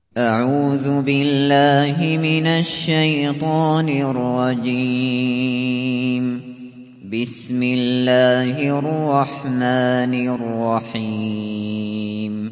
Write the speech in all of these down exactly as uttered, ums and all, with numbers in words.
أعوذ بالله من الشيطان الرجيم. بسم الله الرحمن الرحيم.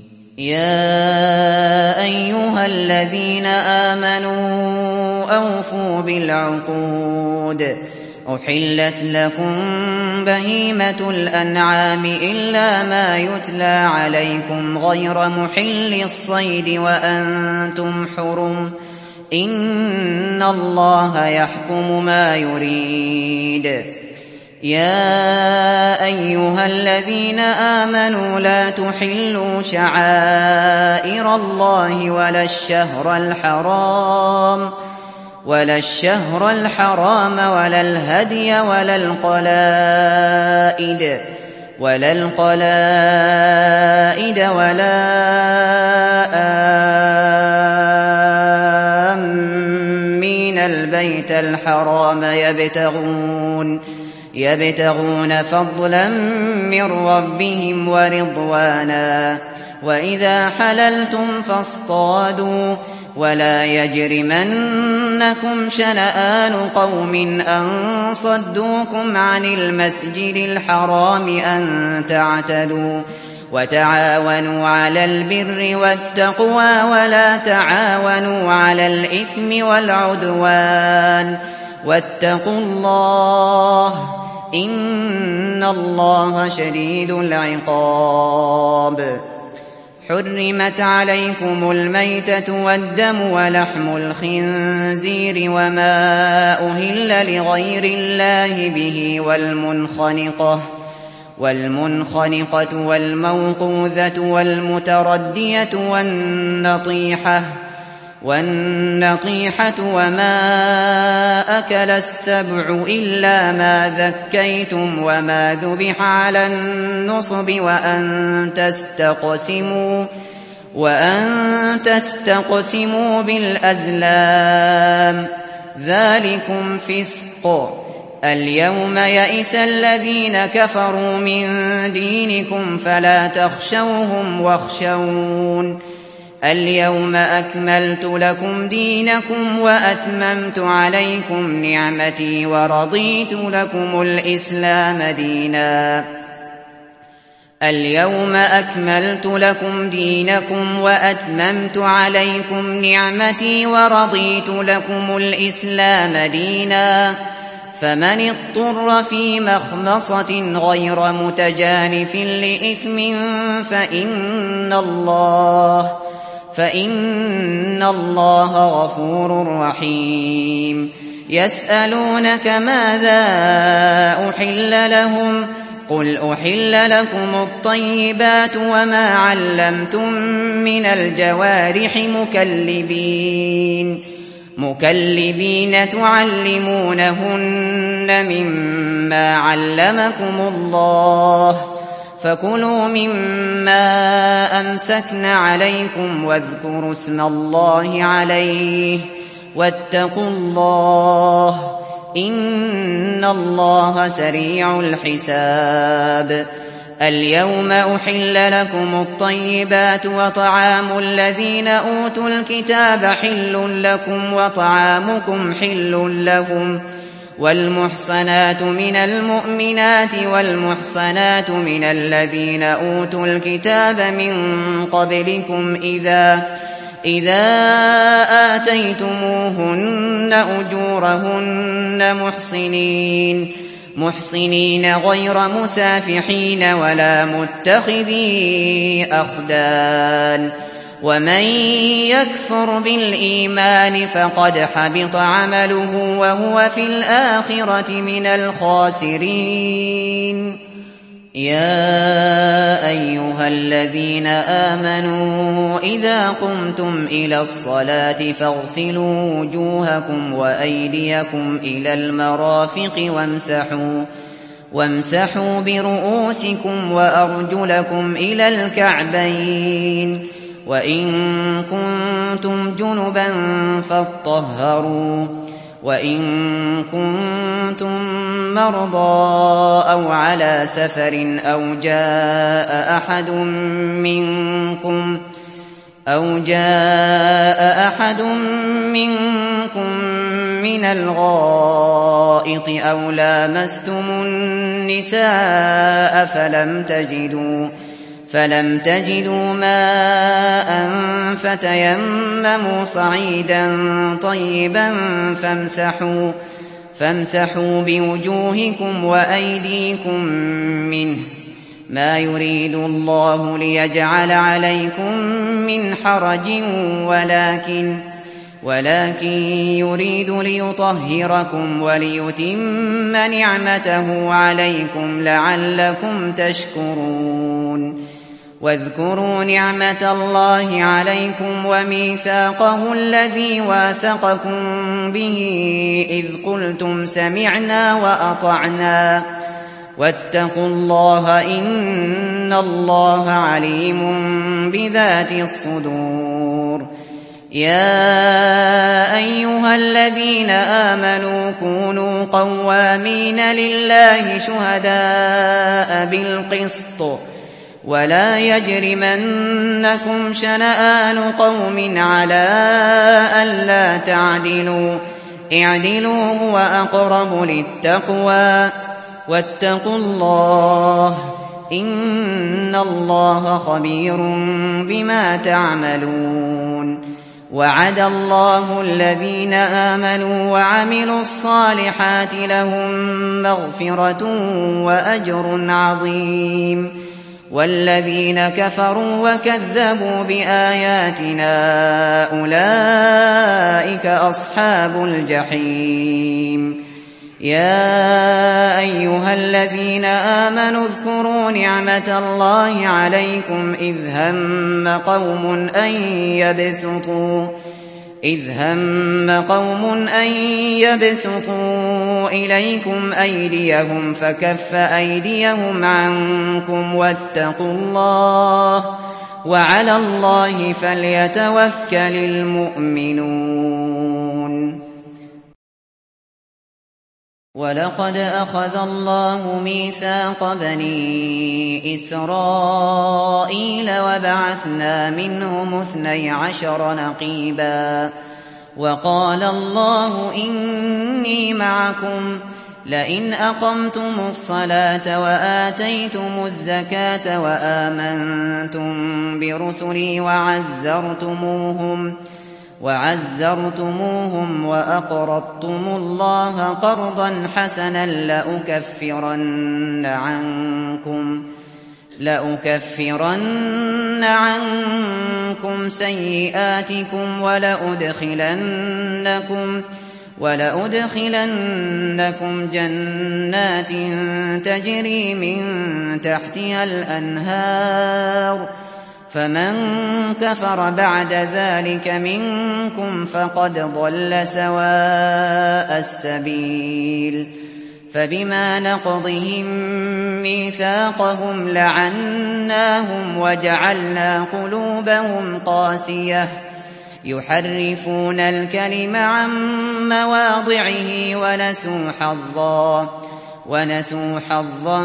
يا أيها الذين آمنوا أوفوا بالعقود. أحلت لكم بهيمة الأنعام إلا ما يتلى عليكم غير محل الصيد وأنتم حرم. إن الله يحكم ما يريد. يا أيها الذين آمنوا لا تحلوا شعائر الله ولا الشهر الحرام ولا الشهر الحرام ولا الهدي ولا القلائد ولا القلائد ولا آمين البيت الحرام يبتغون يبتغون فضلا من ربهم ورضوانا. وإذا حللتم فاصطادوا ولا يجرمنكم شنآن قوم أن صدوكم عن المسجد الحرام أن تعتدوا. وتعاونوا على البر والتقوى ولا تعاونوا على الإثم والعدوان. واتقوا الله إن الله شديد العقاب. حرمت عليكم الميتة والدم ولحم الخنزير وما أهل لغير الله به والمنخنقة والمنخنقة والموقوذة والمتردية والنطيحة والنطيحة وما أكل السبع إلا ما ذكيتم وما ذبح على النصب وأن تستقسموا وأن تستقسموا بالأزلام ذلكم فسق. اليوم يئس الذين كفروا من دينكم فلا تخشوهم واخشون. اليوم أكملت لكم دينكم وأتممت عليكم نعمتي ورضيت لكم الإسلام دينا. اليوم أكملت لكم دينكم وأتممت عليكم نعمتي ورضيت لكم الإسلام دينا. فمن اضطر في مخمصة غير متجانف لإثم فإن الله فإن الله غفور رحيم. يسألونك ماذا أحل لهم قل أحل لكم الطيبات وما علمتم من الجوارح مكلبين مكلبين تعلمونهن مما علمكم الله فكلوا مما أمسكن عليكم واذكروا اسم الله عليه واتقوا الله إن الله سريع الحساب. اليوم أحل لكم الطيبات وطعام الذين أوتوا الكتاب حل لكم وطعامكم حل لهم. والمحصنات من المؤمنات والمحصنات من الذين أوتوا الكتاب من قبلكم إذا إذا آتيتموهن أجورهن محصنين محصنين غير مسافحين ولا متخذي أخدان. ومن يكفر بالإيمان فقد حبط عمله وهو في الآخرة من الخاسرين. يا أيها الذين آمنوا إذا قمتم إلى الصلاة فاغسلوا وجوهكم وأيديكم إلى المرافق وامسحوا وامسحوا برؤوسكم وأرجلكم إلى الكعبين. وإن كنتم جنبا فاطهروا وإن كنتم مرضى أو على سفر أو جاء أحد منكم أَوْ جَاءَ أَحَدٌ مِّنكُم مِّنَ الْغَائِطِ أَوْ لَامَسْتُمُ النِّسَاءَ فَلَمْ تَجِدُوا فَلَمْ تَجِدُوا مَاءً فَتَيَمَّمُوا صَعِيدًا طَيِّبًا فَامْسَحُوا فَامْسَحُوا بِوُجُوهِكُمْ وَأَيْدِيكُم مِّنْهُ ۚ مَا يُرِيدُ اللَّهُ لِيَجْعَلَ عَلَيْكُم مِّنْ حَرَجٍ وَلَٰكِن ولكن يريد ليطهركم وليتم نعمته عليكم لعلكم تشكرون. واذكروا نعمة الله عليكم وميثاقه الذي واثقكم به إذ قلتم سمعنا وأطعنا واتقوا الله إن الله عليم بذات الصدور. يا أيها الذين آمنوا كونوا قوامين لله شهداء بالقسط ولا يجرمنكم شنآن قوم على ألا تعدلوا اعدلوا هو أقرب للتقوى واتقوا الله إن الله خبير بما تعملون. وعد الله الذين آمنوا وعملوا الصالحات لهم مغفرة وأجر عظيم، والذين كفروا وكذبوا بآياتنا أولئك أصحاب الجحيم. يا أيها الذين آمنوا اذكروا نعمة الله عليكم إذ هم قوم أن يبسطوا إذ هم قوم أن يبسطوا إليكم أيديهم فكف أيديهم عنكم واتقوا الله وعلى الله فليتوكل المؤمنون. ولقد أخذ الله ميثاق بني إسرائيل وبعثنا منهم اثني عشر نقيبا وقال الله إني معكم لئن أقمتم الصلاة وآتيتم الزكاة وآمنتم برسلي وعزرتموهم وعزرتموهم وأقرضتم الله قرضا حسنا لأكفرن عنكم لأكفرن عنكم سيئاتكم ولأدخلنكم ولأدخلنكم جنات تجري من تحتها الأنهار فمن كفر بعد ذلك منكم فقد ضل سواء السبيل. فبما نقضهم ميثاقهم لعناهم وجعلنا قلوبهم قاسية يحرفون الكلم عن مواضعه ونسوا حظا ونسوا حظا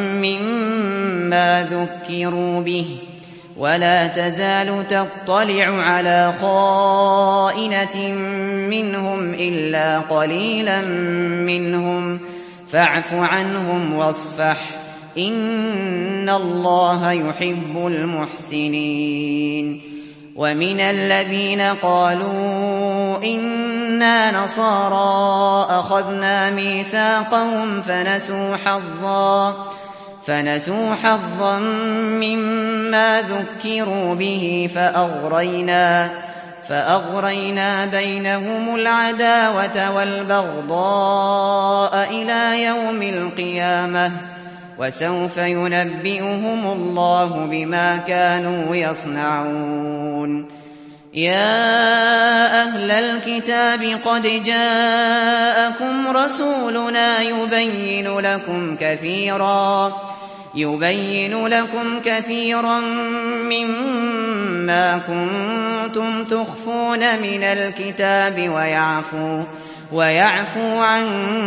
مما ذكروا به ولا تزال تطلع على خائنة منهم إلا قليلا منهم فاعف عنهم واصفح إن الله يحب المحسنين. ومن الذين قالوا إنا نصارى أخذنا ميثاقهم فنسوا حظا فنسوا حظا مما ذكروا به فأغرينا فأغرينا بينهم العداوة والبغضاء إلى يوم القيامة وسوف ينبئهم الله بما كانوا يصنعون. يا أهل الكتاب قد جاءكم رسولنا يبين لكم كثيرا يبين لكم كثيرا مما كنتم تخفون من الكتاب ويعفو ويعفو عن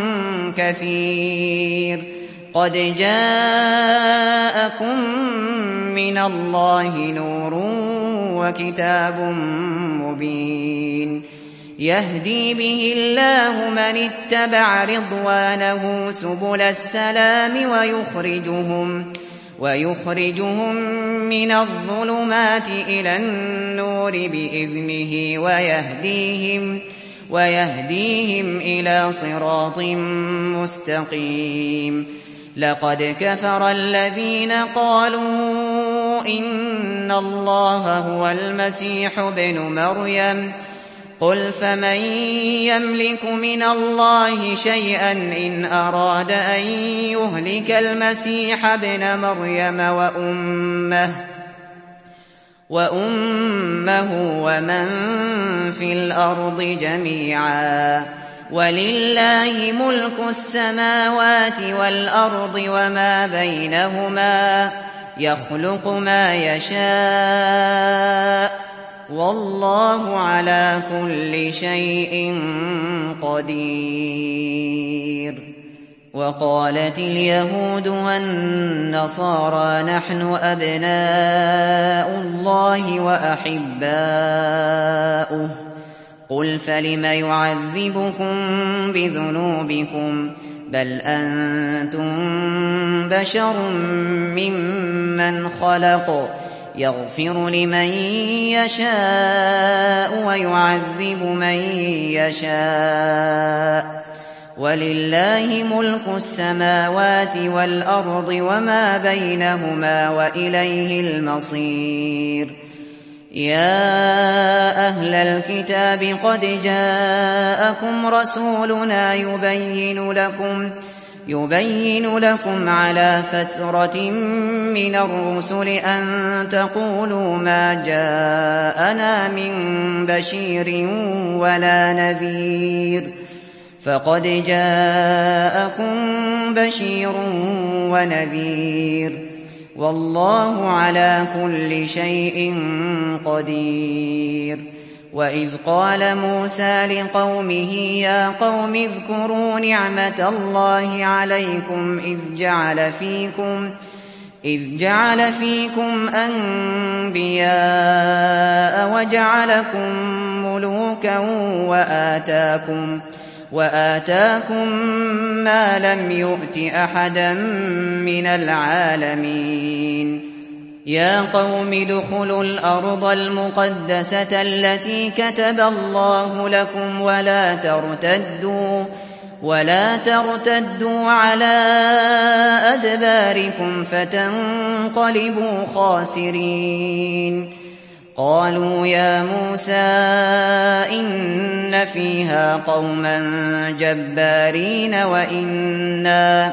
كثير. قد جاءكم من الله نور وكتاب مبين يهدي به الله من اتبع رضوانه سبل السلام ويخرجهم ويخرجهم من الظلمات إلى النور بإذنه ويهديهم ويهديهم إلى صراط مستقيم لقد كفر الذين قالوا إن الله هو المسيح ابن مريم قل فمن يملك من الله شيئا إن أراد أن يهلك المسيح ابن مريم وأمه وأمه ومن في الأرض جميعا ولله ملك السماوات والأرض وما بينهما يخلق ما يشاء والله على كل شيء قدير وقالت اليهود والنصارى نحن أبناء الله وأحباؤه قل فلم يعذبكم بذنوبكم بل أنتم بشر ممن خلق يغفر لمن يشاء ويعذب من يشاء ولله ملك السماوات والأرض وما بينهما وإليه المصير يا أهل الكتاب قد جاءكم رسولنا يبين لكم يبين لكم على فترة من الرسل أن تقولوا ما جاءنا من بشير ولا نذير فقد جاءكم بشير ونذير والله على كل شيء قدير وإذ قال موسى لقومه يا قوم اذكروا نعمة الله عليكم إذ جعل فيكم إذ جعل فيكم أنبياء وجعلكم ملوكا وآتاكم وآتاكم ما لم يؤت أحدا من العالمين يا قوم ادخلوا الأرض المقدسة التي كتب الله لكم ولا ترتدوا ولا ترتدوا على أدباركم فتنقلبوا خاسرين قالوا يا موسى إن فيها قوما جبارين وإنا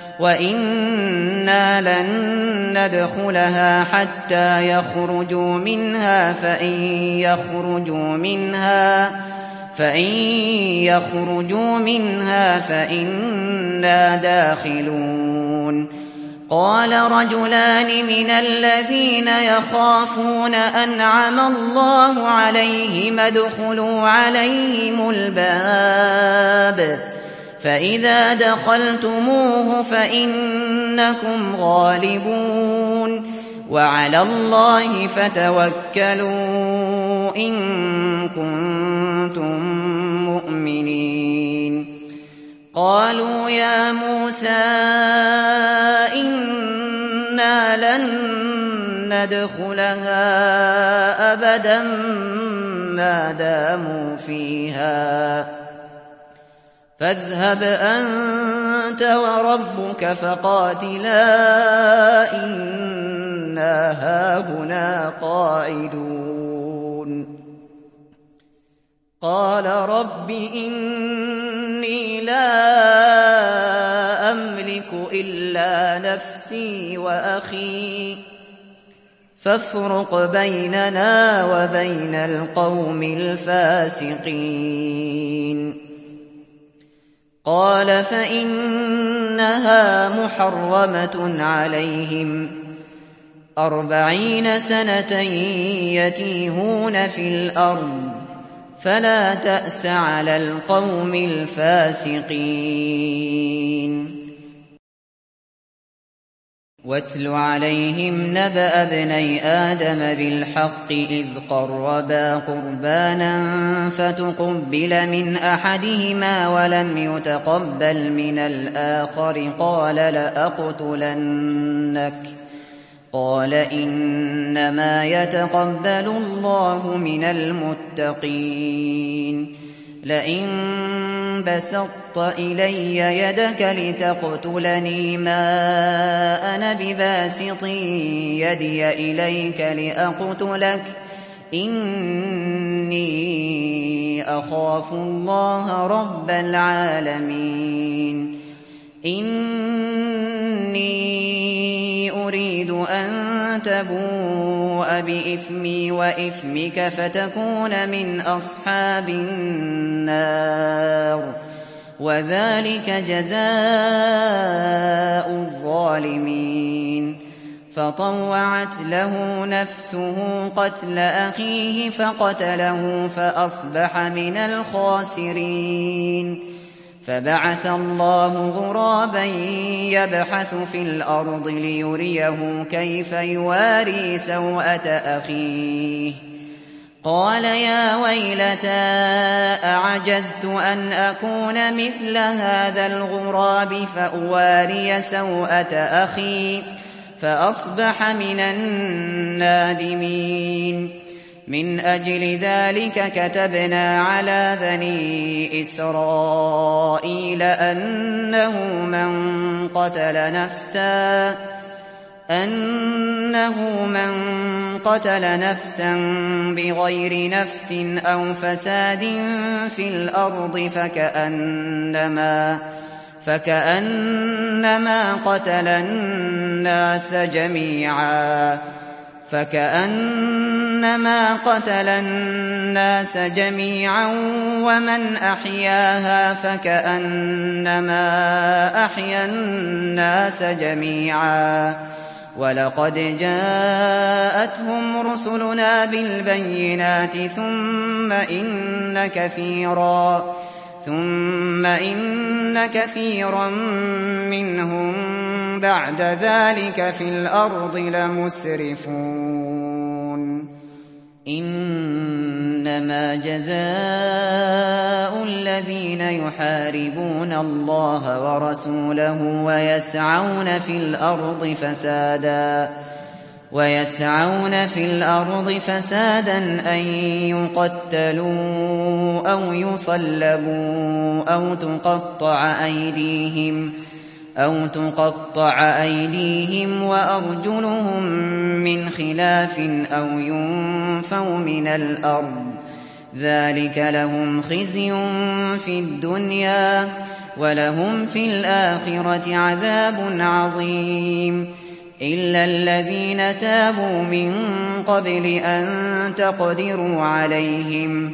وإنا لن ندخلها حتى يخرجوا منها فإن يخرجوا منها فإن يخرجوا منها فإنا داخلون قال رجلان من الذين يخافون أنعم الله عليهم ادخلوا عليهم الباب فإذا دخلتموه فإنكم غالبون وعلى الله فتوكلوا إن كنتم مؤمنين قالوا يا موسى إنا لن ندخلها أبدا ما داموا فيها فاذهب أنت وربك فقاتلا إنا هاهنا قاعدون قال رب إني لا أملك إلا نفسي وأخي فافرق بيننا وبين القوم الفاسقين قال فإنها محرمة عليهم أربعين سنة يتيهون في الأرض فلا تأس على القوم الفاسقين واتل عليهم نبأ ابني آدم بالحق إذ قربا قربانا فتقبل من أحدهما ولم يتقبل من الآخر قال لأقتلنك قال إنما يتقبل الله من المتقين لئن بسطت إلي يدك لتقتلني ما أنا بباسط يدي إليك لأقتلك إني أخاف الله رب العالمين إني أريد أن تبوء بإثمي وإثمك فتكون من أصحاب النار وذلك جزاء الظالمين فطوعت له نفسه قتل أخيه فقتله فأصبح من الخاسرين فبعث الله غرابا يبحث في الأرض ليريه كيف يواري سوءة أخيه قال يا ويلتى أعجزت أن أكون مثل هذا الغراب فأواري سوءة أخي فأصبح من النادمين من أجل ذلك كتبنا على بني إسرائيل أنه من قتل نفسا أنه من قتل نفسا بغير نفس أو فساد في الأرض فكأنما فكأنما قتل الناس جميعا فكأنما قتل الناس جميعا ومن أحياها فكأنما أحيا الناس جميعا ولقد جاءتهم رسلنا بالبينات ثم إن كثيرا ثم إن كثيرا منهم بعد ذلك في الأرض لمسرفون إنما جزاء الذين يحاربون الله ورسوله ويسعون في الأرض فسادا ويسعون في الأرض فسادا أن يقتلوا أو يصلبوا أو تقطع أيديهم أو تقطع أيديهم وأرجلهم من خلاف أو ينفوا من الأرض ذلك لهم خزي في الدنيا ولهم في الآخرة عذاب عظيم إلا الذين تابوا من قبل أن تقدروا عليهم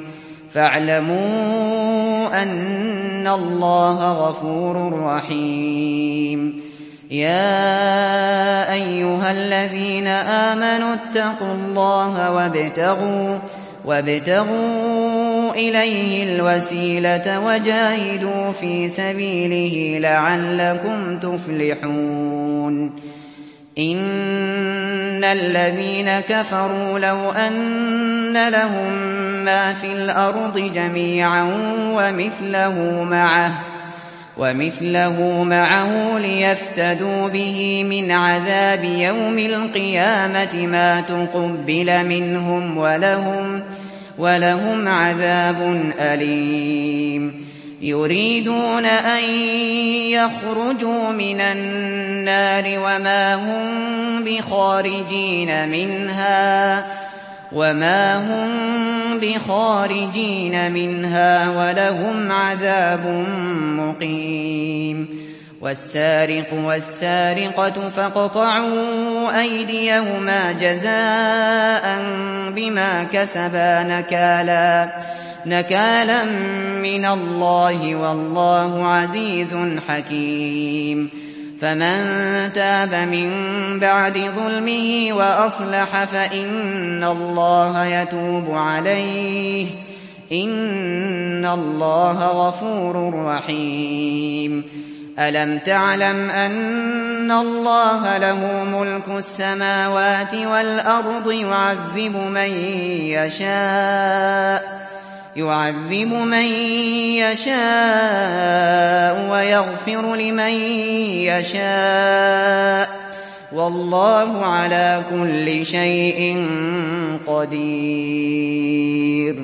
فاعلموا أن الله غفور رحيم يا أيها الذين آمنوا اتقوا الله وابتغوا وابتغوا إليه الوسيلة وجاهدوا في سبيله لعلكم تفلحون إن الذين كفروا لو أن لهم ما في الأرض جميعا ومثله معه ومثله معه ليفتدوا به من عذاب يوم القيامة ما تقبل منهم ولهم ولهم عذاب أليم يريدون أن يخرجوا من النار وما هم بخارجين منها وما هم بخارجين منها ولهم عذاب مقيم والسارق والسارقة فاقطعوا أيديهما جزاء بما كسبا نكالا نكالا من الله والله عزيز حكيم فمن تاب من بعد ظلمه وأصلح فإن الله يتوب عليه إن الله غفور رحيم ألم تعلم أن الله له ملك السماوات والأرض يعذب من يشاء يعذب من يشاء ويغفر لمن يشاء والله على كل شيء قدير.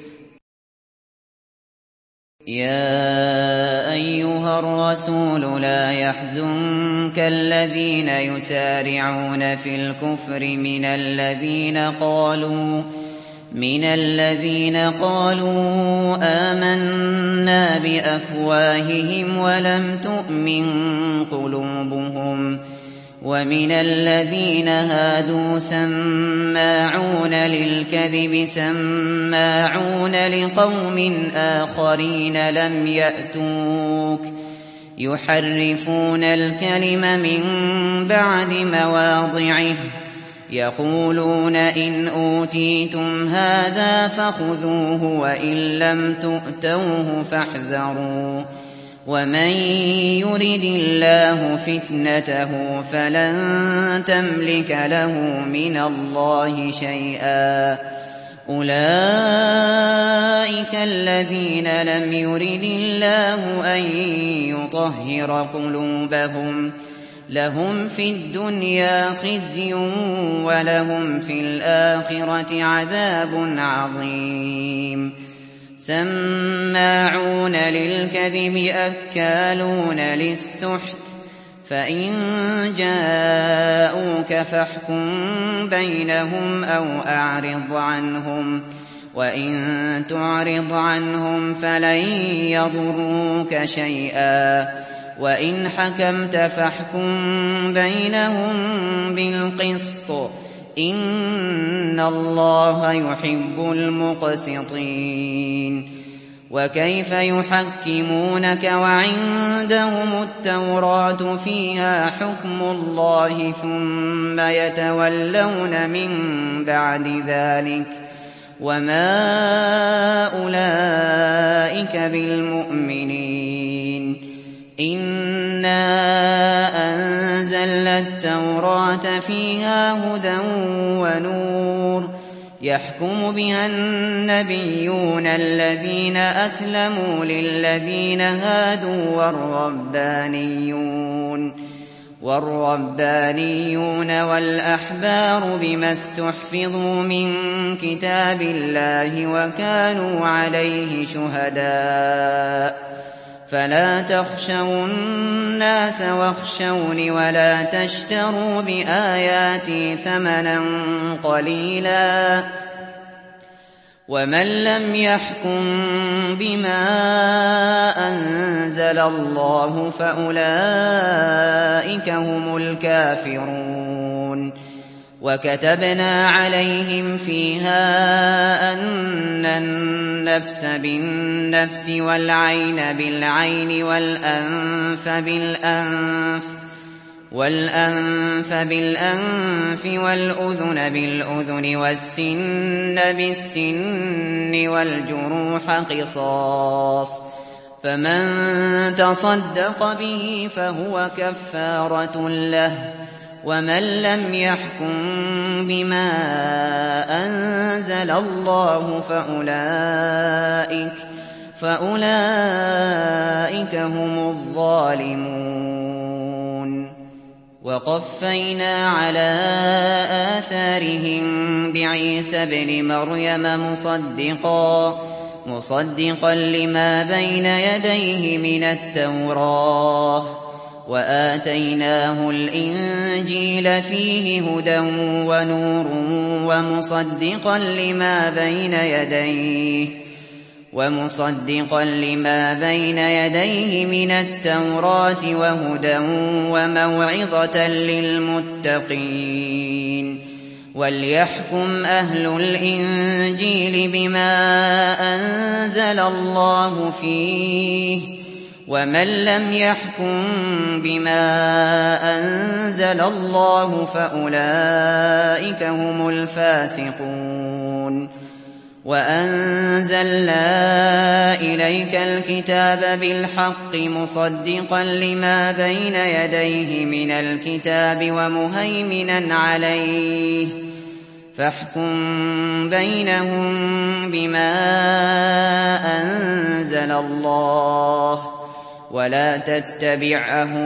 يا أيها الرسول لا يحزنك الذين يسارعون في الكفر من الذين قالوا من الذين قالوا آمنا بأفواههم ولم تؤمن قلوبهم ومن الذين هادوا سماعون للكذب سماعون لقوم آخرين لم يأتوك يحرفون الكلم من بعد مواضعه يقولون إن أوتيتم هذا فخذوه وإن لم تؤتوه فاحذروا ومن يرد الله فتنته فلن تملك له من الله شيئا أولئك الذين لم يرد الله أن يطهر قلوبهم لهم في الدنيا خزي ولهم في الآخرة عذاب عظيم سماعون للكذب أكالون للسحت فإن جاءوك فاحكم بينهم أو أعرض عنهم وإن تعرض عنهم فلن يضروك شيئا وإن حكمت فاحكم بينهم بالقسط إن الله يحب المقسطين. وكيف يحكمونك وعندهم التوراة فيها حكم الله ثم يتولون من بعد ذلك وما أولئك بالمؤمنين. إنا أنزلنا التوراة فيها هدى ونور يحكم بها النبيون الذين أسلموا للذين هادوا والربانيون والربانيون والأحبار بما استحفظوا من كتاب الله وكانوا عليه شهداء فلا تخشوا الناس واخشوني ولا تشتروا بآياتي ثمنا قليلا ومن لم يحكم بما أنزل الله فأولئك هم الكافرون. وكتبنا عليهم فيها أن النفس بالنفس والعين بالعين والأنف بالأنف والأنف بالأنف والأذن بالأذن والسن بالسن والجروح قصاص فمن تصدق به فهو كفارة له ومن لم يحكم بما أنزل الله فأولئك فأولئك هم الظالمون. وقفينا على آثارهم بعيسى ابن مريم مصدقا مصدقا لما بين يديه من التوراة وآتيناه الإنجيل فيه هدى ونور ومصدقا لما بين يديه ومصدقا لما بين يديه من التوراة وهدى وموعظة للمتقين. وليحكم أهل الإنجيل بما أنزل الله فيه ومن لم يحكم بما أنزل الله فأولئك هم الفاسقون. وأنزلنا إليك الكتاب بالحق مصدقا لما بين يديه من الكتاب ومهيمنا عليه فاحكم بينهم بما أنزل الله ولا تتبع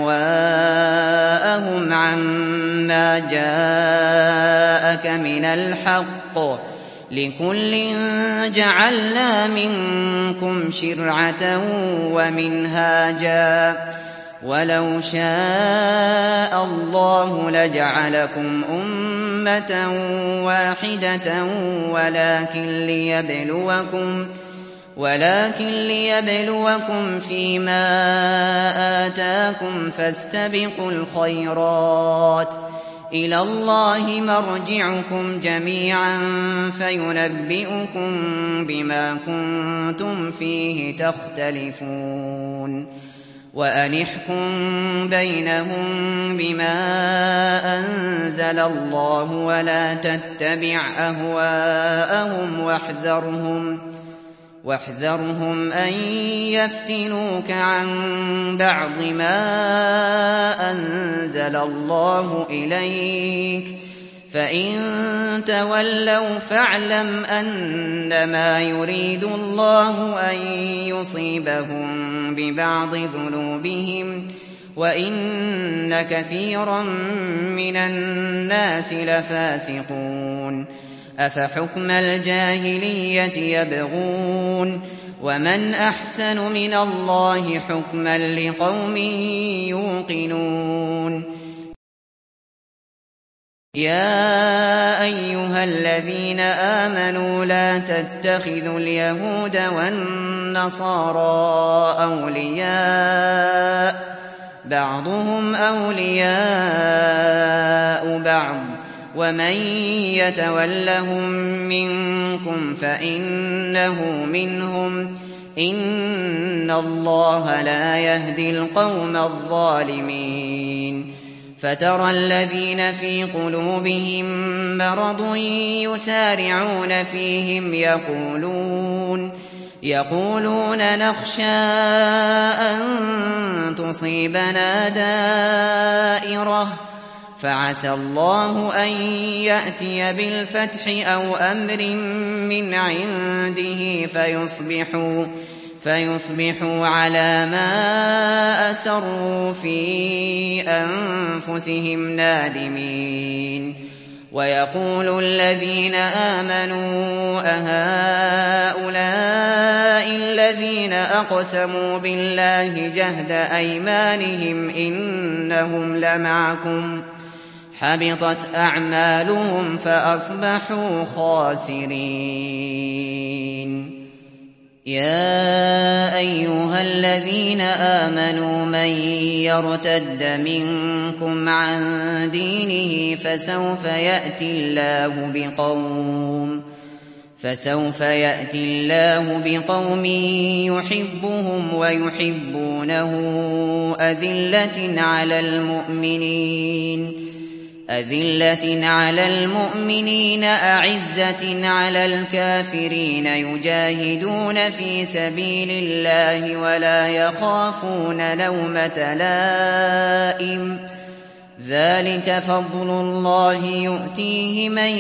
أهواءهم عما جاءك من الحق لكل جعلنا منكم شرعة ومنهاجا ولو شاء الله لجعلكم أمة واحدة ولكن ليبلوكم ولكن ليبلوكم فيما آتاكم فاستبقوا الخيرات إلى الله مرجعكم جميعا فينبئكم بما كنتم فيه تختلفون وأن احكم بينهم بما أنزل الله ولا تتبع أهواءهم واحذرهم واحذرهم أن يفتنوك عن بعض ما أنزل الله إليك فإن تولوا فاعلم أنما يريد الله أن يصيبهم ببعض ذنوبهم وإن كثيرا من الناس لفاسقون أفحكم الجاهلية يبغون ومن أحسن من الله حكما لقوم يوقنون يا أيها الذين آمنوا لا تتخذوا اليهود والنصارى أولياء بعضهم أولياء بعض ومن يتولهم منكم فإنه منهم إن الله لا يهدي القوم الظالمين فترى الذين في قلوبهم مرض يسارعون فيهم يقولون يقولون نخشى أن تصيبنا دائرة فعسى الله أن يأتي بالفتح أو أمر من عنده فيصبحوا فيصبحوا على ما أسروا في أنفسهم نادمين ويقول الذين آمنوا أهؤلاء الذين أقسموا بالله جهد أيمانهم إنهم لمعكم حبطت أعمالهم فأصبحوا خاسرين يا أيها الذين آمنوا من يرتد منكم عن دينه فسوف يأتي الله بقوم فسوف يأتي الله بقوم يحبهم ويحبونه أذلة على المؤمنين أذلة على المؤمنين أعزة على الكافرين يجاهدون في سبيل الله ولا يخافون لومة لائم ذلك فضل الله يؤتيه من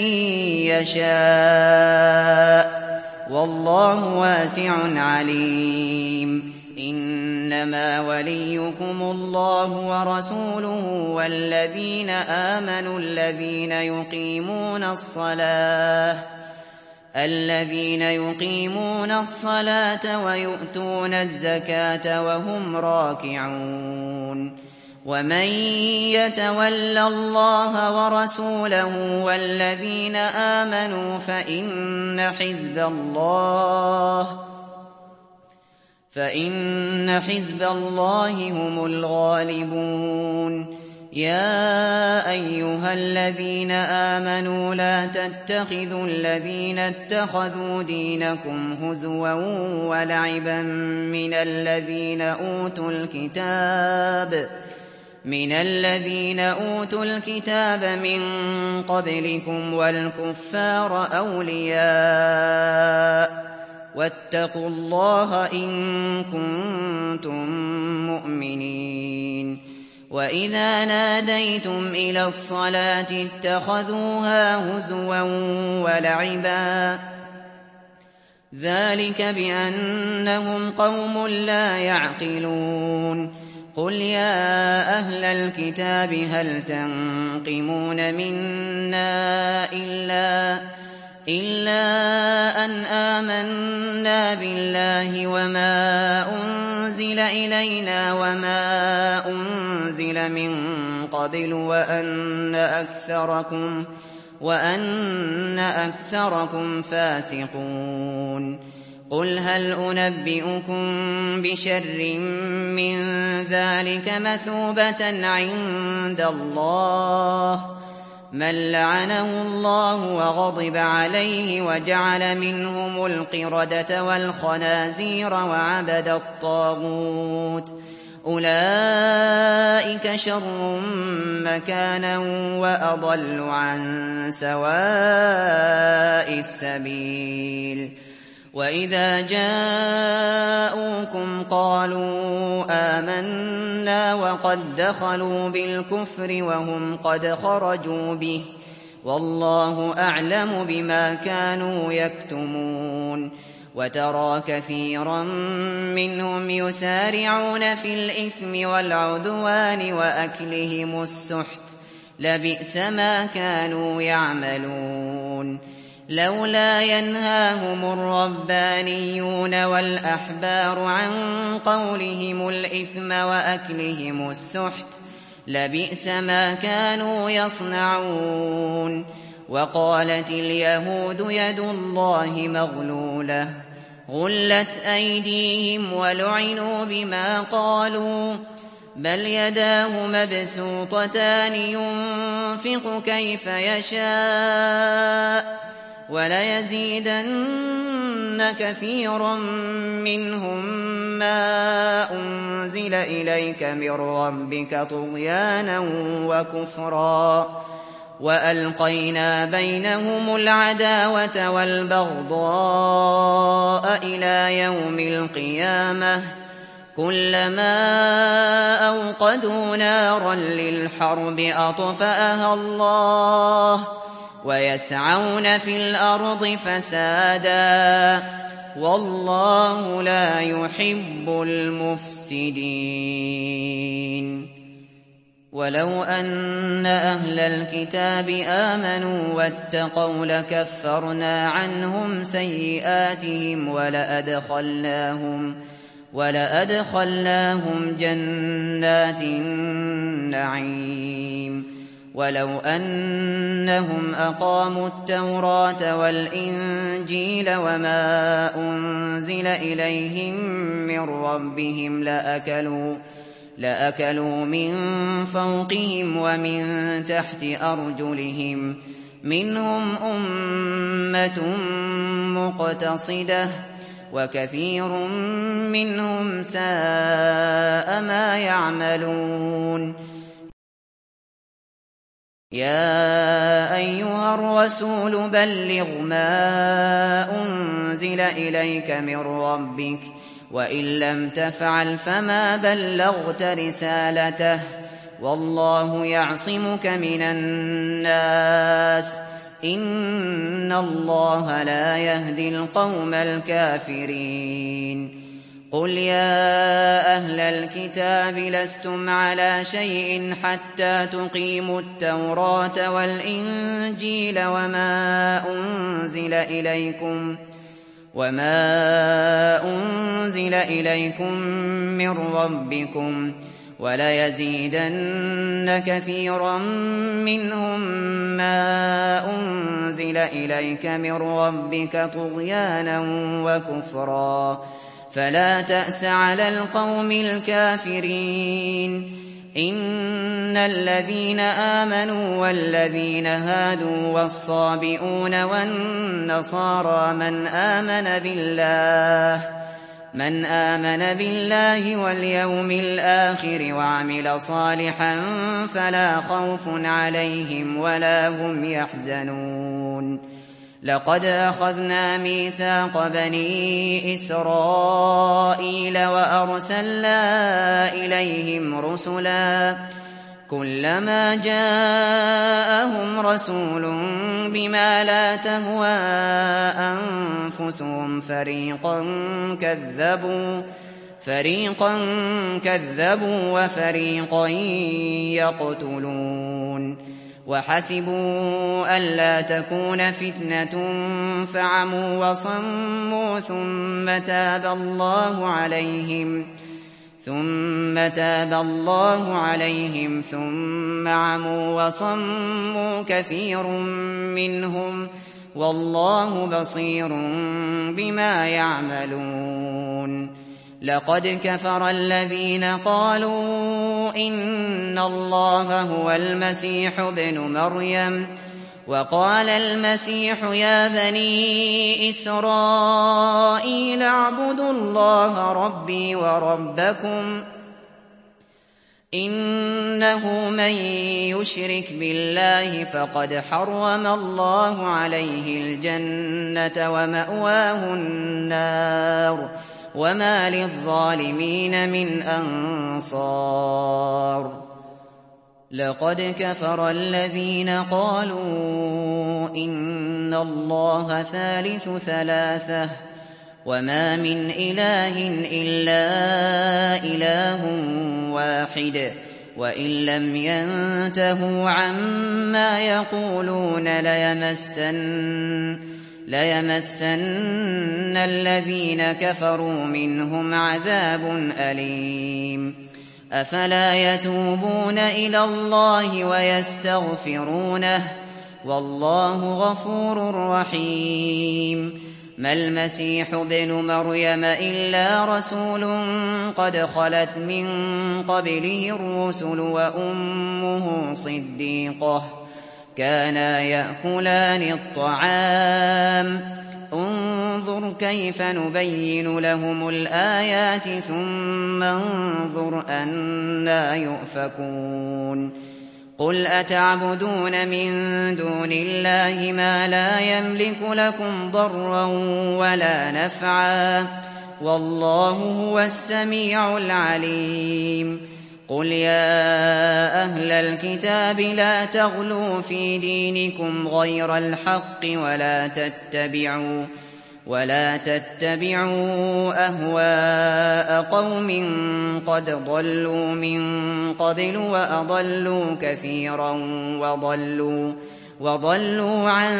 يشاء والله واسع عليم إنما وليكم الله ورسوله والذين آمنوا الذين يقيمون الصلاة الذين يقيمون الصلاة ويؤتون الزكاة وهم راكعون ومن يتول الله ورسوله والذين آمنوا فإن حزب الله فإن حزب الله هم الغالبون يا أيها الذين آمنوا لا تتخذوا الذين اتخذوا دينكم هزوا ولعبا من الذين أوتوا الكتاب مِنَ الَّذِينَ أُوتُوا الْكِتَابَ مِن قَبْلِكُمْ وَالْكُفَّارَ أَوْلِيَاءَ ۚ وَاتَّقُوا اللَّهَ إِن كُنتُم مُّؤْمِنِينَ. وَإِذَا نَادَيْتُمْ إِلَى الصَّلَاةِ اتَّخَذُوهَا هُزُوًا وَلَعِبًا ۚ ذَٰلِكَ بِأَنَّهُمْ قَوْمٌ لَّا يَعْقِلُونَ. قُلْ يَا أَهْلَ الْكِتَابِ هَلْ تَنقِمُونَ مِنَّا إِلَّا إِلَّا أَنْ آمَنَّا بِاللَّهِ وَمَا أُنزِلَ إِلَيْنَا وَمَا أُنزِلَ مِن قَبْلُ وَأَنَّ أَكْثَرَكُمْ وَأَنَّ أَكْثَرَكُمْ فَاسِقُونَ. قُلْ هَلْ أُنَبِّئُكُم بِشَرٍّ مِّن ذَٰلِكَ مَثُوبَةً عِندَ اللَّهِ مَن لَّعَنَهُ اللَّهُ وَغَضِبَ عَلَيْهِ وَجَعَلَ مِنْهُمُ الْقِرَدَةَ وَالْخَنَازِيرَ وَعَبَدَ الطَّاغُوتَ ۚ أُولَٰئِكَ شَرٌّ مَّكَانًا وَأَضَلُّ عَن سَوَاءِ السَّبِيلِ. وَإِذَا جَاءُوكُمْ قَالُوا آمَنَّا وَقَد دَّخَلُوا بِالْكُفْرِ وَهُمْ قَدْ خَرَجُوا بِهِ ۚ وَاللَّهُ أَعْلَمُ بِمَا كَانُوا يَكْتُمُونَ. وَتَرَىٰ كَثِيرًا مِّنْهُمْ يُسَارِعُونَ فِي الْإِثْمِ وَالْعُدْوَانِ وَأَكْلِهِمُ السُّحْتَ ۚ لَبِئْسَ مَا كَانُوا يَعْمَلُونَ. لَوْلَا يَنْهَاهُمُ الرَّبَّانِيُّونَ وَالْأَحْبَارُ عَن قَوْلِهِمُ الْإِثْمَ وَأَكْلِهِمُ السُّحْتَ ۚ لَبِئْسَ مَا كَانُوا يَصْنَعُونَ. وَقَالَتِ الْيَهُودُ يَدُ اللَّهِ مَغْلُولَةٌ غُلَّتْ أَيْدِيهِمْ وَلُعِنُوا بِمَا قَالُوا ۘ بَلْ يَدَاهُ مَبْسُوطَتَانِ يُنفِقُ كَيْفَ يَشَاءُ ۚ وَلَيَزِيدَنَّ كَثِيرًا مِّنْهُم مَّا أُنزِلَ إِلَيْكَ مِن رَّبِّكَ طُغْيَانًا وَكُفْرًا ۚ وَأَلْقَيْنَا بَيْنَهُمُ الْعَدَاوَةَ وَالْبَغْضَاءَ إِلَىٰ يَوْمِ الْقِيَامَةِ ۚ كُلَّمَا أَوْقَدُوا نَارًا لِّلْحَرْبِ أَطْفَأَهَا اللَّهُ ۚ وَيَسْعَوْنَ فِي الْأَرْضِ فَسَادًا ۚ وَاللَّهُ لَا يُحِبُّ الْمُفْسِدِينَ. وَلَوْ أَنَّ أَهْلَ الْكِتَابِ آمَنُوا وَاتَّقَوْا لَكَفَّرْنَا عَنْهُمْ سَيِّئَاتِهِمْ وَلَأَدْخَلْنَاهُمْ وَلَأَدْخَلْنَاهُمْ جَنَّاتِ النَّعِيمِ. وَلَوْ أَنَّهُمْ أَقَامُوا التَّوْرَاةَ وَالْإِنجِيلَ وَمَا أُنزِلَ إِلَيْهِم مِّن رَّبِّهِمْ لَأَكَلُوا لَأَكَلُوا مِن فَوْقِهِمْ وَمِن تَحْتِ أَرْجُلِهِم ۚ مِّنْهُمْ أُمَّةٌ مُّقْتَصِدَةٌ ۖ وَكَثِيرٌ مِّنْهُمْ سَاءَ مَا يَعْمَلُونَ. يَا أَيُّهَا الرَّسُولُ بَلِّغْ مَا أُنزِلَ إِلَيْكَ مِن رَّبِّكَ ۖ وَإِن لَّمْ تَفْعَلْ فَمَا بَلَّغْتَ رِسَالَتَهُ ۚ وَاللَّهُ يَعْصِمُكَ مِنَ النَّاسِ ۗ إِنَّ اللَّهَ لَا يَهْدِي الْقَوْمَ الْكَافِرِينَ. قُلْ يَا أَهْلَ الْكِتَابِ لَسْتُمْ عَلَىٰ شَيْءٍ حَتَّىٰ تُقِيمُوا التَّوْرَاةَ وَالْإِنجِيلَ وَمَا أُنزِلَ إِلَيْكُم وَمَا أُنزِلَ إِلَيْكُم مِّن رَّبِّكُمْ ۗ وَلَيَزِيدَنَّ كَثِيرًا مِّنْهُم مَّا أُنزِلَ إِلَيْكَ مِن رَّبِّكَ طُغْيَانًا وَكُفْرًا ۚ فَلَا تَأْسَ عَلَى الْقَوْمِ الْكَافِرِينَ. إِنَّ الَّذِينَ آمَنُوا وَالَّذِينَ هَادُوا وَالصَّابِئُونَ وَالنَّصَارَىٰ مَنْ آمَنَ بِاللَّهِ من آمن بالله واليوم الآخر وعمل صالحا فلا خوف عليهم ولا هم يحزنون لقد أخذنا ميثاق بني إسرائيل وأرسلنا إليهم رسلا كلما جاءهم رسول بما لا تهوى أنفسهم فريقا كذبوا فريقا كذبوا وفريقا يقتلون وحسبوا ألا تكون فتنة فعموا وصموا ثم تاب الله عليهم ثم تاب الله عليهم ثم عموا وصموا كثير منهم والله بصير بما يعملون لقد كفر الذين قالوا إن الله هو المسيح ابن مريم وقال المسيح يا بني إسرائيل اعبدوا الله ربي وربكم إنه من يشرك بالله فقد حرم الله عليه الجنة ومأواه النار وما للظالمين من أنصار لقد كفر الذين قالوا إن الله ثالث ثلاثة وما من إله إلا إله واحد وإن لم ينتهوا عما يقولون ليمسن ليمسن الذين كفروا منهم عذاب أليم أفلا يتوبون إلى الله ويستغفرونه والله غفور رحيم ما المسيح ابن مريم إلا رسول قد خلت من قبله الرسل وأمه صديقة كانا يأكلان الطعام انظر كيف نبين لهم الآيات ثم انظر أنى يؤفكون قل أتعبدون من دون الله ما لا يملك لكم ضرا ولا نفعا والله هو السميع العليم قل يا أهل الكتاب لا تغلوا في دينكم غير الحق ولا تتبعوا ولا تتبعوا أهواء قوم قد ضلوا من قبل وأضلوا كثيرا وضلوا وضلوا عن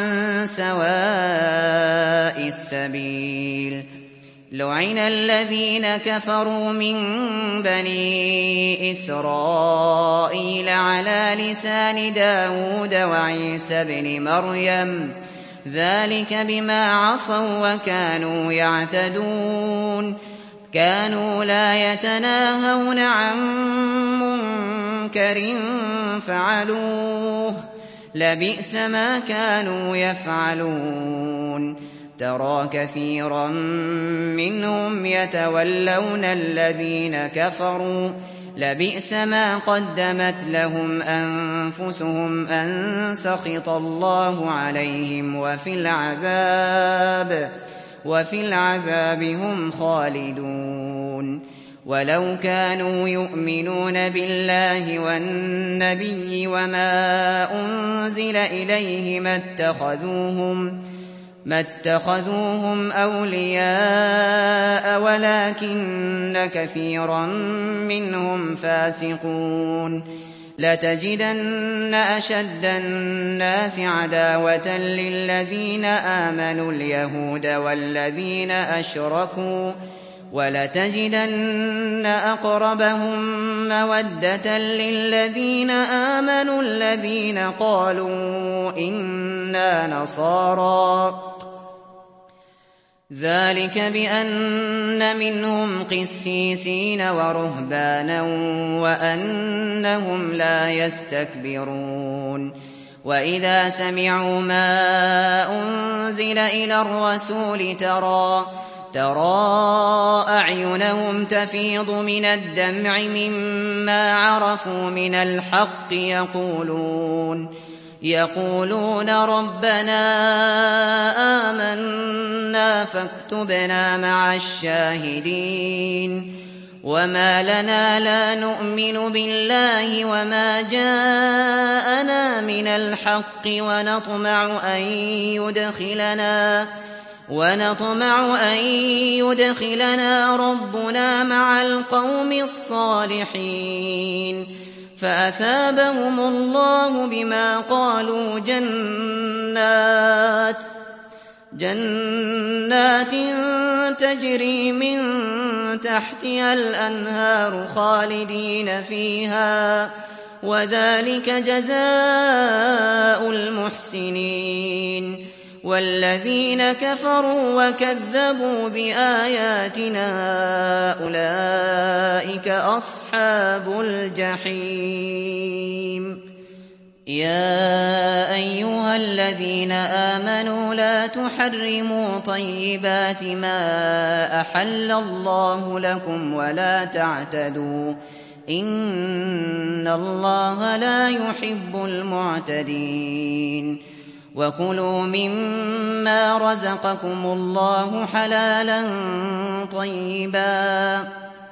سواء السبيل لعن الذين كفروا من بني إسرائيل على لسان داود وعيسى بن مريم ذلك بما عصوا وكانوا يعتدون كانوا لا يتناهون عن منكر فعلوه لبئس ما كانوا يفعلون ترى كثيرا منهم يتولون الذين كفروا لبئس ما قدمت لهم أنفسهم أن سخط الله عليهم وفي العذاب وفي العذاب هم خالدون ولو كانوا يؤمنون بالله والنبي وما أنزل إليه ما اتخذوهم ما اتخذوهم أولياء ولكن كثيرا منهم فاسقون لتجدن أشد الناس عداوة للذين آمنوا اليهود والذين أشركوا ولتجدن أقربهم مودة للذين آمنوا الذين قالوا إنا نصارى ذلك بأن منهم قسيسين ورهبانا وأنهم لا يستكبرون وإذا سمعوا ما أنزل إلى الرسول ترى ترى أعينهم تفيض من الدمع مما عرفوا من الحق يقولون يقولون ربنا آمنا فاكتبنا مع الشاهدين وما لنا لا نؤمن بالله وما جاءنا من الحق ونطمع أن يدخلنا ونطمع أن يدخلنا ربنا مع القوم الصالحين فأثابهم الله بما قالوا جنات جنات تجري من تحتها الأنهار خالدين فيها وذلك جزاء المحسنين والذين كفروا وكذبوا بآياتنا أولئك أصحاب الجحيم يا أيها الذين آمنوا لا تحرموا طيبات ما أحل الله لكم ولا تعتدوا إن الله لا يحب المعتدين وكلوا مما رزقكم الله حلالا طيبا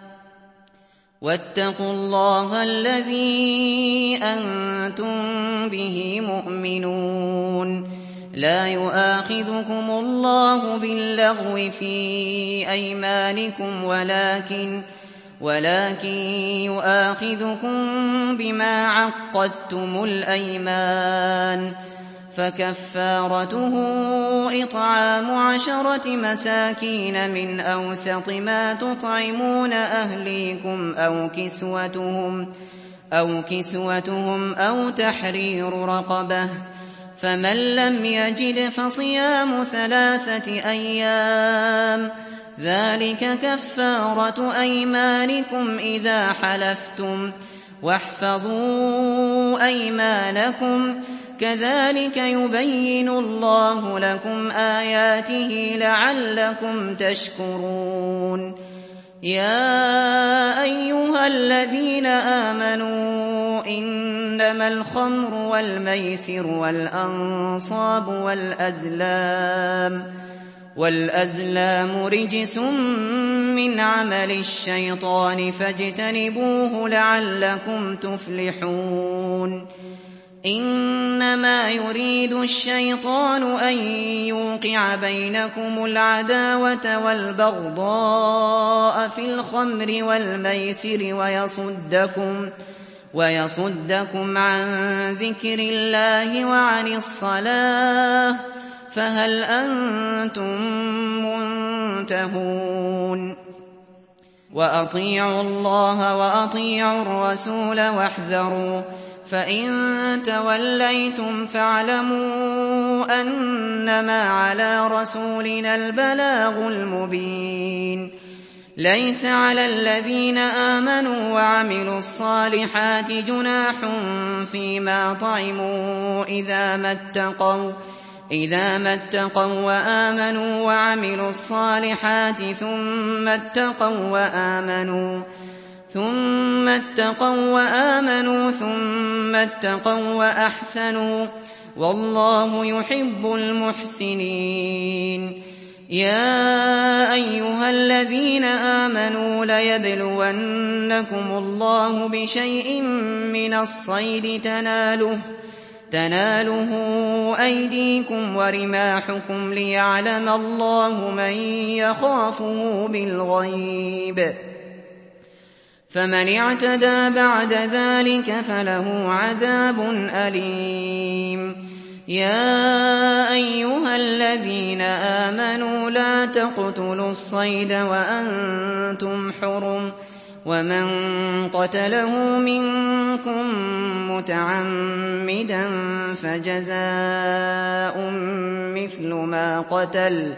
واتقوا الله الذي أنتم به مؤمنون لا يؤاخذكم الله باللغو في أيمانكم ولكن ولكن يؤاخذكم بما عقدتم الأيمان فكفارته إطعام عشرة مساكين من أوسط ما تطعمون أهليكم أو كسوتهم أو كسوتهم أو تحرير رقبة فمن لم يجد فصيام ثلاثة أيام ذلك كفارة أيمانكم إذا حلفتم واحفظوا أيمانكم كذلك يبين الله لكم آياته لعلكم تشكرون يا أيها الذين آمنوا إنما الخمر والميسر والأنصاب والأزلام والأزلام رجس من عمل الشيطان فاجتنبوه لعلكم تفلحون إنما يريد الشيطان أن يوقع بينكم العداوة والبغضاء في الخمر والميسر ويصدكم ويصدكم عن ذكر الله وعن الصلاة فهل أنتم منتهون وأطيعوا الله وأطيعوا الرسول واحذروا فإن توليتم فاعلموا أنما على رسولنا البلاغ المبين ليس على الذين آمنوا وعملوا الصالحات جناح فيما طعموا إذا ما اتقوا إذا ما اتقوا وآمنوا وعملوا الصالحات ثم اتقوا وآمنوا ثم اتقوا وآمنوا ثم اتقوا وأحسنوا والله يحب المحسنين يا أيها الذين آمنوا ليبلونكم الله بشيء من الصيد تناله تناله أيديكم ورماحكم ليعلم الله من يخافه بالغيب فمن اعتدى بعد ذلك فله عذاب أليم يا أيها الذين آمنوا لا تقتلوا الصيد وأنتم حرم ومن قتله منكم متعمدا فجزاء مثل ما قتل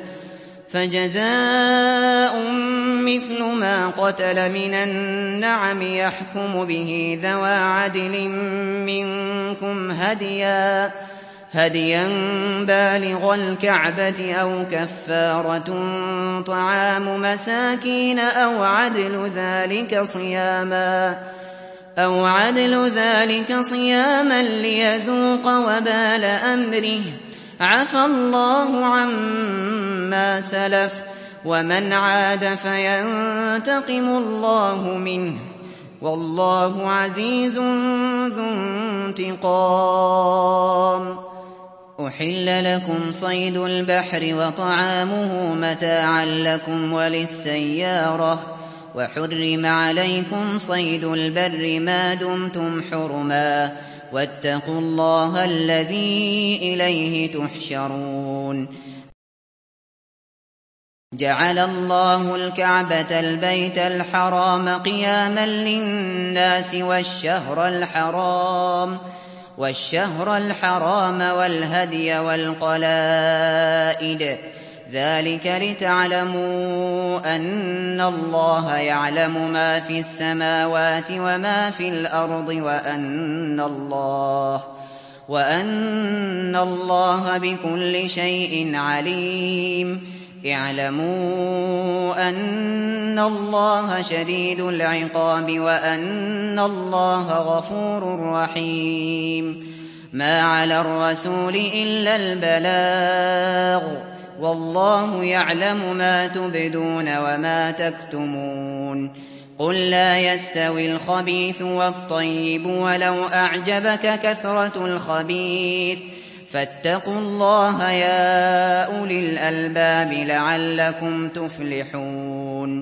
فجزاء مثل ما قتل من النعم يحكم به ذوى عدل منكم هديا هديا بالغ الكعبة أو كفارة طعام مساكين أو عدل ذلك صياما أو عدل ذلك صياما ليذوق وبال أمره عفى الله عما سلف ومن عاد فينتقم الله منه والله عزيز ذو انتقام. أحل لكم صيد البحر وطعامه متاعا لكم وللسيارة وحرم عليكم صيد البر ما دمتم حرما واتقوا الله الذي إليه تحشرون. جعل الله الكعبة البيت الحرام قياما للناس والشهر الحرام والشهر الحرام والهدي والقلائد ذلك لتعلموا أن الله يعلم ما في السماوات وما في الأرض وأن الله وأن الله بكل شيء عليم. اعلموا أن الله شديد العقاب وأن الله غفور رحيم. ما على الرسول إلا البلاغ والله يعلم ما تبدون وما تكتمون. قل لا يستوي الخبيث والطيب ولو أعجبك كثرة الخبيث فاتقوا الله يا أولي الألباب لعلكم تفلحون.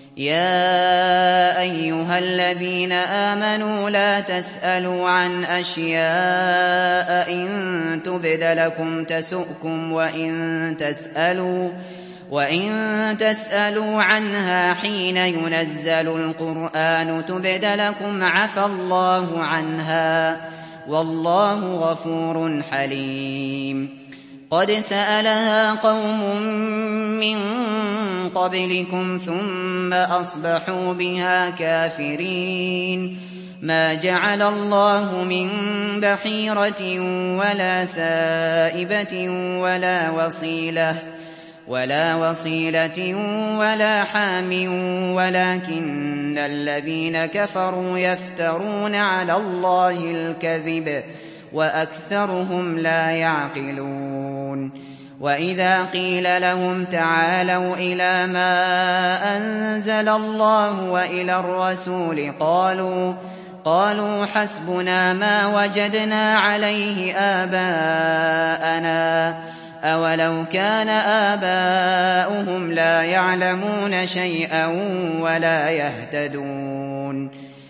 يا أيها الذين آمنوا لا تسألوا عن أشياء إن تبد لكم تسؤكم وإن تسألوا وإن تسألوا عنها حين ينزل القرآن تبد لكم عفى الله عنها والله غفور حليم. قد سألها قوم من قبلكم ثم أصبحوا بها كافرين. ما جعل الله من بحيرة ولا سائبة ولا وصيلة ولا وصيلة ولا حام ولكن الذين كفروا يفترون على الله الكذب وأكثرهم لا يعقلون. وإذا قيل لهم تعالوا إلى ما أنزل الله وإلى الرسول قالوا قالوا حسبنا ما وجدنا عليه آباءنا أولو كان آباؤهم لا يعلمون شيئا ولا يهتدون.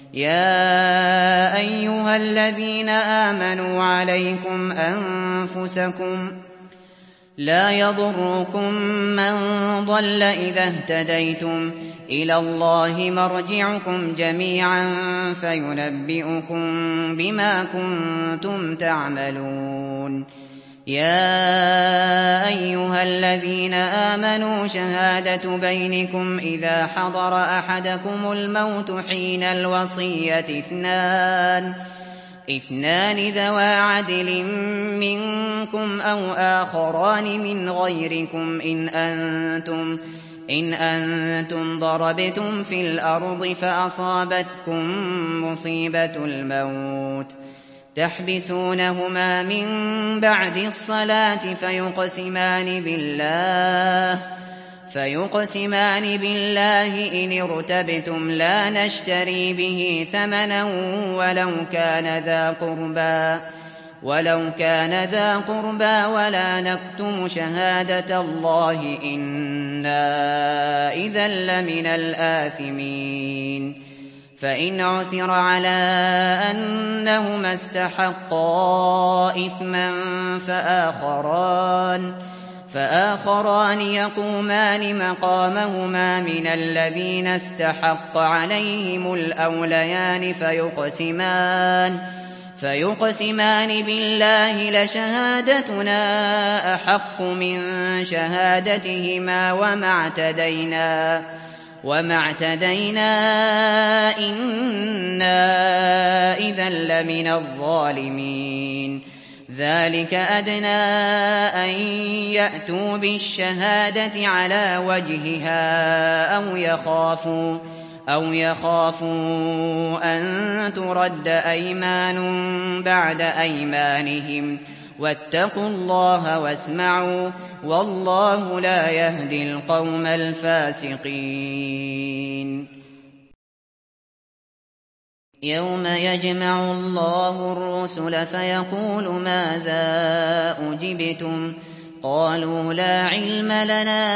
يا أيها الذين آمنوا عليكم أنفسكم لا يضركم من ضل إذا اهتديتم إلى الله مرجعكم جميعا فينبئكم بما كنتم تعملون. يا أيها الذين آمنوا شهادة بينكم إذا حضر أحدكم الموت حين الوصية اثنان اثنان ذوى عدل منكم أو آخران من غيركم إن أنتم إن أنتم ضربتم في الأرض فأصابتكم مصيبة الموت تحبسونهما من بعد الصلاة فيقسمان بالله فيقسمان بالله إن ارتبتم لا نشتري به ثمنا ولو كان ذا قربى ولو كان ذا قربى ولا نكتم شهادة الله إنا إذا لمن الآثمين. فإن عثر على أنهما استحقا إثما فآخران فآخران يقومان مقامهما من الذين استحق عليهم الأوليان فيقسمان فيقسمان بالله لشهادتنا أحق من شهادتهما وما اعتدينا وما اعتدينا إنا إذا لمن الظالمين. ذلك أدنى أن يأتوا بالشهادة على وجهها أو يخافوا أو يخافوا أن ترد أيمان بعد أيمانهم واتقوا الله واسمعوا والله لا يهدي القوم الفاسقين. يوم يجمع الله الرسل فيقول ماذا أجبتم قالوا لا علم لنا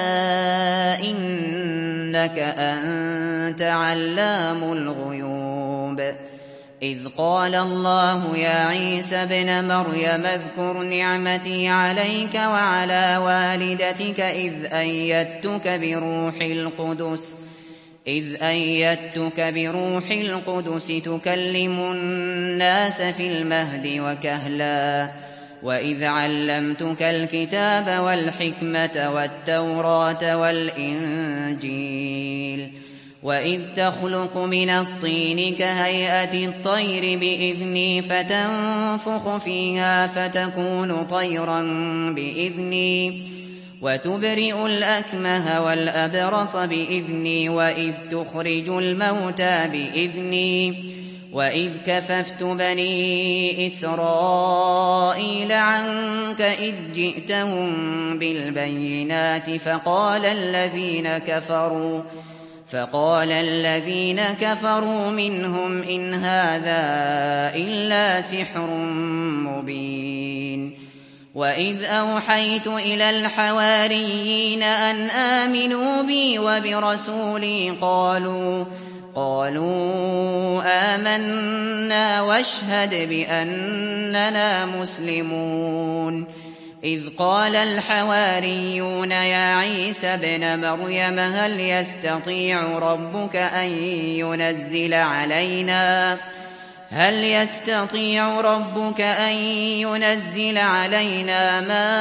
إنك أنت علام الغيوب. إذ قال الله يا عيسى ابن مريم اذكر نعمتي عليك وعلى والدتك إذ أيدتك بروح القدس إذ أيدتك بروح القدس تكلم الناس في المهد وكهلا وإذ علمتك الكتاب والحكمة والتوراة والإنجيل وإذ تخلق من الطين كهيئة الطير بإذني فتنفخ فيها فتكون طيرا بإذني وتبرئ الأكمه والأبرص بإذني وإذ تخرج الموتى بإذني وإذ كففت بني إسرائيل عنك إذ جئتهم بالبينات فقال الذين كفروا فقال الذين كفروا منهم إن هذا إلا سحر مبين. وإذ أوحيت إلى الحواريين أن آمنوا بي وبرسولي قالوا قالوا آمنا واشهد بأننا مسلمون. إذ قال الحواريون يا عيسى ابن مريم هل يستطيع ربك أن ينزل علينا هل يستطيع ربك أن ينزل علينا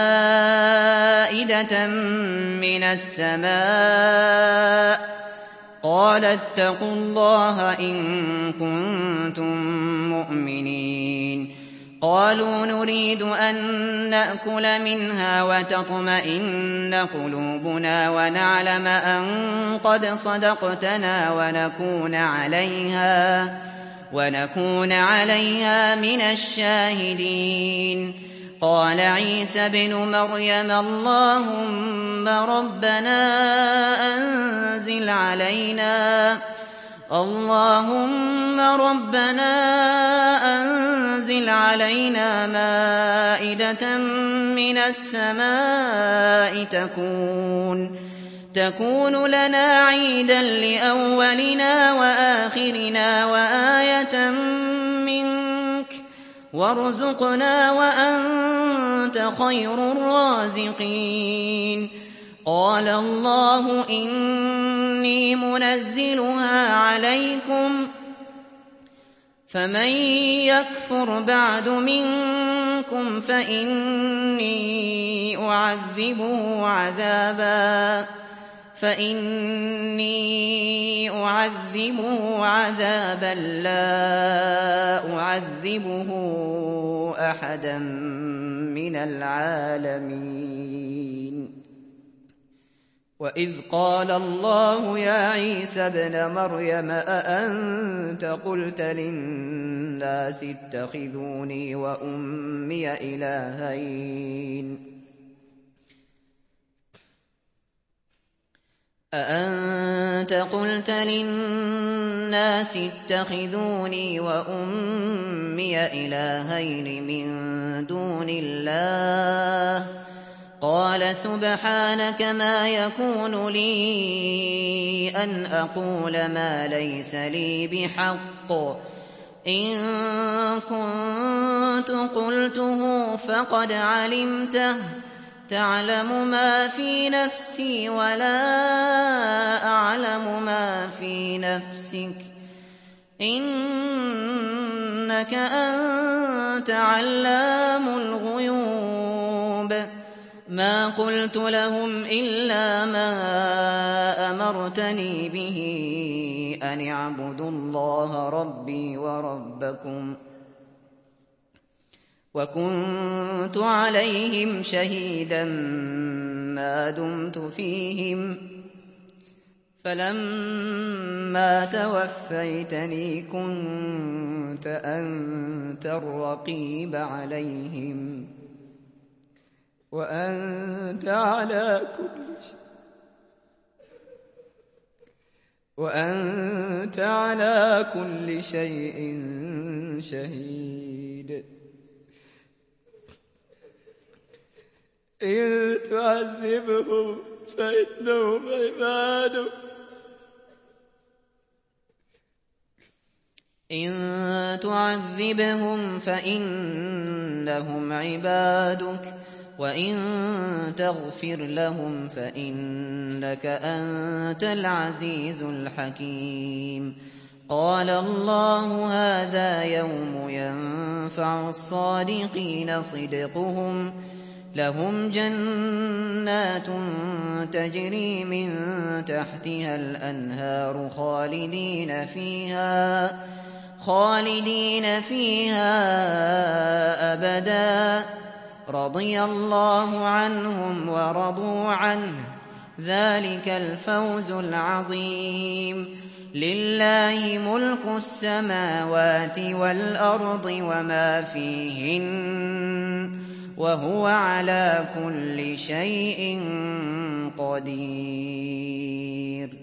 مائدة من السماء قال اتقوا الله إن كنتم مؤمنين. قالوا نريد أن نأكل منها وتطمئن قلوبنا ونعلم أن قد صدقتنا ونكون عليها ونكون عليها من الشاهدين. قال عيسى ابن مريم اللهم ربنا أنزل علينا اللهم ربنا أنزل علينا مائدة من السماء تكون تكون لنا عيدا لأولنا وآخرنا وآية منك وارزقنا وأنت خير الرازقين. قال الله إني منزلها عليكم فمن يكفر بعد منكم فإني أعذبه عذابا فإني أعذبه عذابا لا أعذبه أحدا من العالمين. وإذ قال الله يا عيسى ابن مريم أأنت قلت للناس اتخذوني وأمي إلهين أأنت قلت للناس اتخذوني وأمي إلهين من دون الله قال سبحانك ما يكون لي أن أقول ما ليس لي بحق إن كنت قلته فقد علمته تعلم ما في نفسي ولا أعلم ما في نفسك إنك أنت علام الغيوب. ما قلت لهم إلا ما أمرتني به أن اعبدوا الله ربي وربكم وكنت عليهم شهيدا ما دمت فيهم فلما توفيتني كنت أنت الرقيب عليهم وأنت على كل شيء وأنت على كل شيء شهيد إن تعذبهم فإنهم عبادك إن تعذبهم فإنهم عبادك وإن تغفر لهم فإنك أنت العزيز الحكيم قال الله هذا يوم ينفع الصادقين صدقهم لهم جنات تجري من تحتها الأنهار خالدين فيها خالدين فيها أبدا رضي الله عنهم ورضوا عنه ذلك الفوز العظيم لله ملك السماوات والأرض وما فيهن وهو على كل شيء قدير